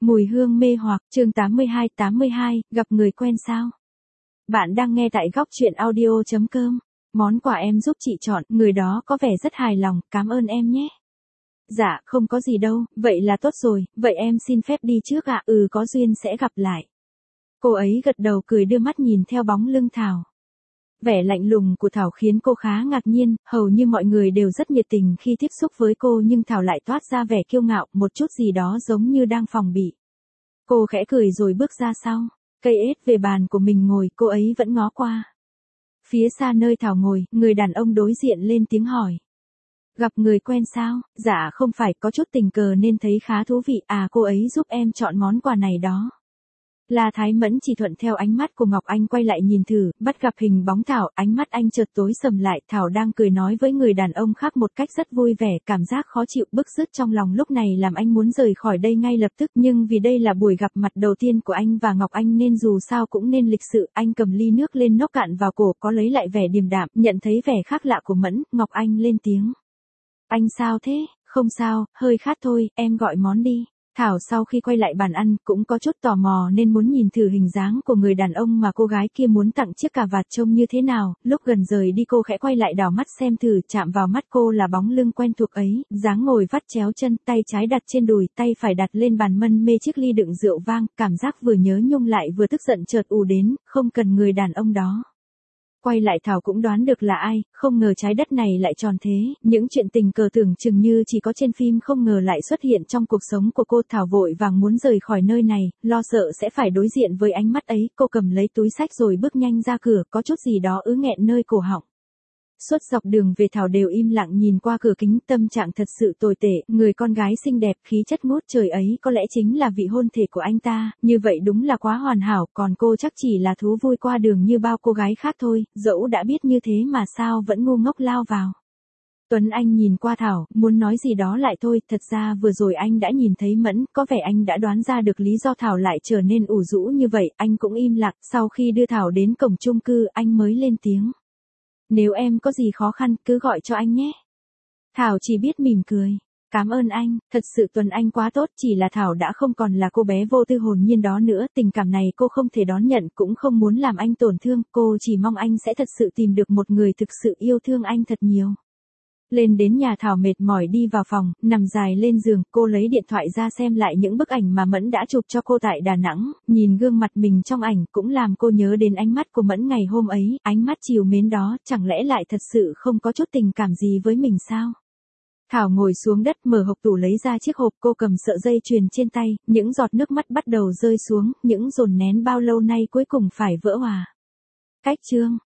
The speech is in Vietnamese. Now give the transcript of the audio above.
Mùi hương mê hoặc, chương 82, gặp người quen sao? Bạn đang nghe tại góc truyện audio.com. Món quà em giúp chị chọn, người đó có vẻ rất hài lòng, cảm ơn em nhé. Dạ, không có gì đâu, vậy là tốt rồi, vậy em xin phép đi trước ạ, có duyên sẽ gặp lại. Cô ấy gật đầu cười đưa mắt nhìn theo bóng lưng Thảo. Vẻ lạnh lùng của Thảo khiến cô khá ngạc nhiên, hầu như mọi người đều rất nhiệt tình khi tiếp xúc với cô nhưng Thảo lại toát ra vẻ kiêu ngạo, một chút gì đó giống như đang phòng bị. Cô khẽ cười rồi bước ra sau, cây ếch về bàn của mình ngồi, cô ấy vẫn ngó qua. Phía xa nơi Thảo ngồi, người đàn ông đối diện lên tiếng hỏi. Gặp người quen sao? Dạ không phải, có chút tình cờ nên thấy khá thú vị, cô ấy giúp em chọn món quà này đó. La Thái Mẫn chỉ thuận theo ánh mắt của Ngọc Anh quay lại nhìn thử, bắt gặp hình bóng Thảo, ánh mắt anh chợt tối sầm lại, Thảo đang cười nói với người đàn ông khác một cách rất vui vẻ, cảm giác khó chịu bứt rứt trong lòng lúc này làm anh muốn rời khỏi đây ngay lập tức, nhưng vì đây là buổi gặp mặt đầu tiên của anh và Ngọc Anh nên dù sao cũng nên lịch sự, anh cầm ly nước lên nốc cạn vào cổ, có lấy lại vẻ điềm đạm, nhận thấy vẻ khác lạ của Mẫn, Ngọc Anh lên tiếng. Anh sao thế? Không sao, hơi khát thôi, em gọi món đi. Thảo sau khi quay lại bàn ăn cũng có chút tò mò nên muốn nhìn thử hình dáng của người đàn ông mà cô gái kia muốn tặng chiếc cà vạt trông như thế nào, lúc gần rời đi cô khẽ quay lại đảo mắt xem thử, chạm vào mắt cô là bóng lưng quen thuộc ấy, dáng ngồi vắt chéo chân, tay trái đặt trên đùi, tay phải đặt lên bàn mân mê chiếc ly đựng rượu vang, cảm giác vừa nhớ nhung lại vừa tức giận chợt ùa đến, không cần người đàn ông đó. Quay lại Thảo cũng đoán được là ai, không ngờ trái đất này lại tròn thế, những chuyện tình cờ tưởng chừng như chỉ có trên phim không ngờ lại xuất hiện trong cuộc sống của cô. Thảo vội vàng muốn rời khỏi nơi này, lo sợ sẽ phải đối diện với ánh mắt ấy, cô cầm lấy túi xách rồi bước nhanh ra cửa, có chút gì đó ứ nghẹn nơi cổ họng. Suốt dọc đường về Thảo đều im lặng nhìn qua cửa kính, tâm trạng thật sự tồi tệ, người con gái xinh đẹp khí chất ngút trời ấy có lẽ chính là vị hôn thê của anh ta, như vậy đúng là quá hoàn hảo, còn cô chắc chỉ là thú vui qua đường như bao cô gái khác thôi, dẫu đã biết như thế mà sao vẫn ngu ngốc lao vào. Tuấn Anh nhìn qua Thảo, muốn nói gì đó lại thôi, thật ra vừa rồi anh đã nhìn thấy Mẫn, có vẻ anh đã đoán ra được lý do Thảo lại trở nên ủ rũ như vậy, anh cũng im lặng, sau khi đưa Thảo đến cổng chung cư, anh mới lên tiếng. Nếu em có gì khó khăn, cứ gọi cho anh nhé. Thảo chỉ biết mỉm cười. Cảm ơn anh, thật sự Tuấn Anh quá tốt, chỉ là Thảo đã không còn là cô bé vô tư hồn nhiên đó nữa, tình cảm này cô không thể đón nhận, cũng không muốn làm anh tổn thương, cô chỉ mong anh sẽ thật sự tìm được một người thực sự yêu thương anh thật nhiều. Lên đến nhà Thảo mệt mỏi đi vào phòng, nằm dài lên giường, cô lấy điện thoại ra xem lại những bức ảnh mà Mẫn đã chụp cho cô tại Đà Nẵng, nhìn gương mặt mình trong ảnh cũng làm cô nhớ đến ánh mắt của Mẫn ngày hôm ấy, ánh mắt trìu mến đó, chẳng lẽ lại thật sự không có chút tình cảm gì với mình sao? Thảo ngồi xuống đất mở hộc tủ lấy ra chiếc hộp, cô cầm sợi dây chuyền trên tay, những giọt nước mắt bắt đầu rơi xuống, những dồn nén bao lâu nay cuối cùng phải vỡ hòa. Cách chương